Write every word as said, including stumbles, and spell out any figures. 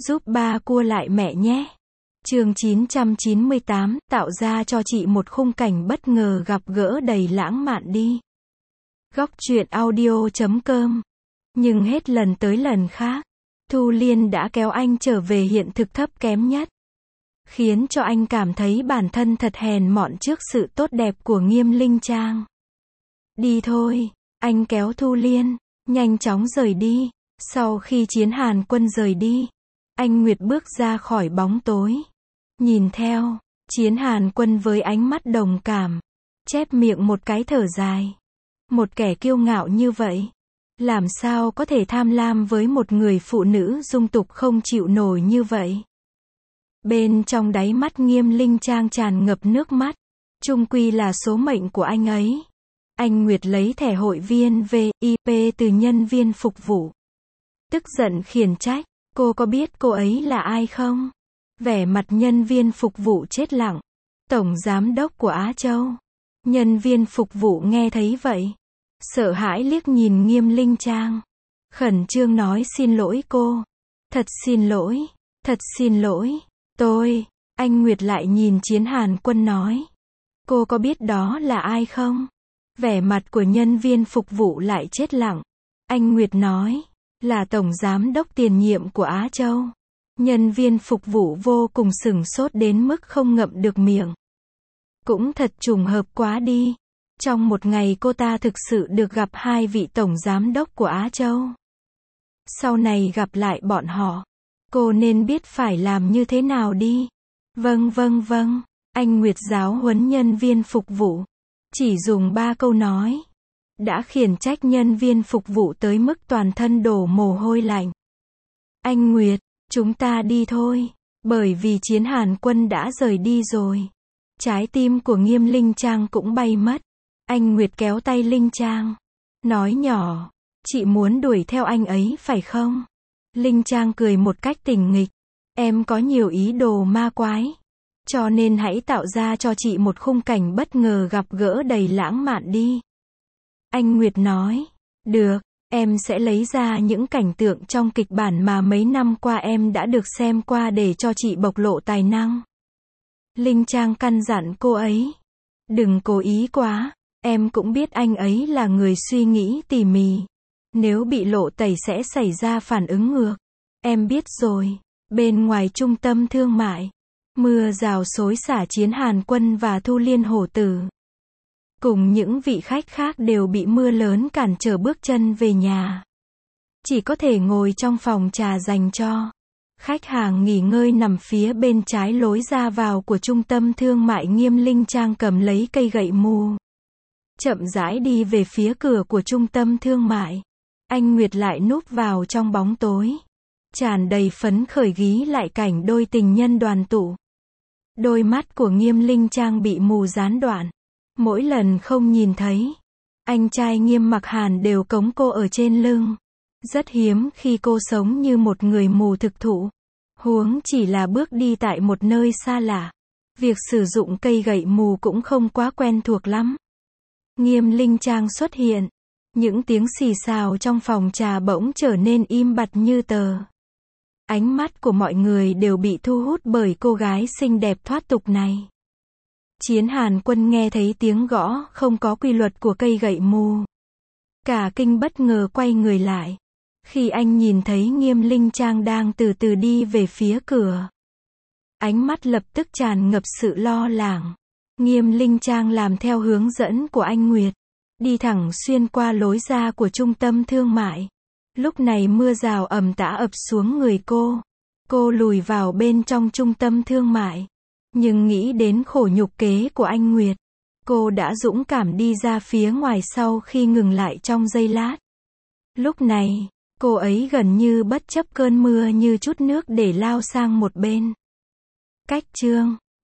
Giúp ba cua lại mẹ nhé. Chương chín trăm chín mươi tám, tạo ra cho chị một khung cảnh bất ngờ gặp gỡ đầy lãng mạn đi. Góc truyện audio chấm com. Nhưng hết lần tới lần khác, Thu Liên đã kéo anh trở về hiện thực thấp kém nhất, khiến cho anh cảm thấy bản thân thật hèn mọn trước sự tốt đẹp của Nghiêm Linh Trang. Đi thôi, anh kéo Thu Liên, nhanh chóng rời đi. Sau khi Chiến Hàn Quân rời đi, anh Nguyệt bước ra khỏi bóng tối, nhìn theo Chiến Hàn Quân với ánh mắt đồng cảm, chép miệng một cái thở dài. Một kẻ kiêu ngạo như vậy, làm sao có thể tham lam với một người phụ nữ dung tục không chịu nổi như vậy. Bên trong đáy mắt Nghiêm Linh Trang tràn ngập nước mắt, chung quy là số mệnh của anh ấy. Anh Nguyệt lấy thẻ hội viên vê i pê từ nhân viên phục vụ, tức giận khiển trách, cô có biết cô ấy là ai không? Vẻ mặt nhân viên phục vụ chết lặng. Tổng giám đốc của Á Châu. Nhân viên phục vụ nghe thấy vậy, sợ hãi liếc nhìn Nghiêm Linh Trang, khẩn trương nói xin lỗi cô. Thật xin lỗi, thật xin lỗi, tôi. Anh Nguyệt lại nhìn Chiến Hàn Quân nói, cô có biết đó là ai không? Vẻ mặt của nhân viên phục vụ lại chết lặng. Anh Nguyệt nói, là tổng giám đốc tiền nhiệm của Á Châu. Nhân viên phục vụ vô cùng sửng sốt đến mức không ngậm được miệng. Cũng thật trùng hợp quá đi. Trong một ngày cô ta thực sự được gặp hai vị tổng giám đốc của Á Châu. Sau này gặp lại bọn họ, cô nên biết phải làm như thế nào đi. Vâng vâng vâng, anh Nguyệt giáo huấn nhân viên phục vụ. Chỉ dùng ba câu nói, đã khiển trách nhân viên phục vụ tới mức toàn thân đổ mồ hôi lạnh. Anh Nguyệt, chúng ta đi thôi. Bởi vì Chiến Hàn Quân đã rời đi rồi, trái tim của Nghiêm Linh Trang cũng bay mất. Anh Nguyệt kéo tay Linh Trang, nói nhỏ, chị muốn đuổi theo anh ấy phải không? Linh Trang cười một cách tình nghịch, em có nhiều ý đồ ma quái, cho nên hãy tạo ra cho chị một khung cảnh bất ngờ gặp gỡ đầy lãng mạn đi. Anh Nguyệt nói, được, em sẽ lấy ra những cảnh tượng trong kịch bản mà mấy năm qua em đã được xem qua để cho chị bộc lộ tài năng. Linh Trang căn dặn cô ấy, đừng cố ý quá, em cũng biết anh ấy là người suy nghĩ tỉ mỉ. Nếu bị lộ tẩy sẽ xảy ra phản ứng ngược. Em biết rồi. Bên ngoài trung tâm thương mại, mưa rào xối xả Chiến Hàn Quân và Thu Liên hổ tử cùng những vị khách khác đều bị mưa lớn cản trở bước chân về nhà. Chỉ có thể ngồi trong phòng trà dành cho khách hàng nghỉ ngơi nằm phía bên trái lối ra vào của trung tâm thương mại. Nghiêm Linh Trang cầm lấy cây gậy mù, chậm rãi đi về phía cửa của trung tâm thương mại. Anh Nguyệt lại núp vào trong bóng tối, tràn đầy phấn khởi ghi lại cảnh đôi tình nhân đoàn tụ. Đôi mắt của Nghiêm Linh Trang bị mù gián đoạn. Mỗi lần không nhìn thấy, anh trai Nghiêm Mặc Hàn đều cõng cô ở trên lưng. Rất hiếm khi cô sống như một người mù thực thụ. Huống chỉ là bước đi tại một nơi xa lạ. Việc sử dụng cây gậy mù cũng không quá quen thuộc lắm. Nghiêm Linh Trang xuất hiện. Những tiếng xì xào trong phòng trà bỗng trở nên im bặt như tờ. Ánh mắt của mọi người đều bị thu hút bởi cô gái xinh đẹp thoát tục này. Chiến Hàn Quân nghe thấy tiếng gõ không có quy luật của cây gậy mù, cả kinh bất ngờ quay người lại. Khi anh nhìn thấy Nghiêm Linh Trang đang từ từ đi về phía cửa, ánh mắt lập tức tràn ngập sự lo lắng. Nghiêm Linh Trang làm theo hướng dẫn của anh Nguyệt, đi thẳng xuyên qua lối ra của trung tâm thương mại. Lúc này mưa rào ầm tã ập xuống người cô. Cô lùi vào bên trong trung tâm thương mại. Nhưng nghĩ đến khổ nhục kế của anh Nguyệt, cô đã dũng cảm đi ra phía ngoài sau khi ngừng lại trong giây lát. Lúc này, cô ấy gần như bất chấp cơn mưa như chút nước để lao sang một bên. Cách chương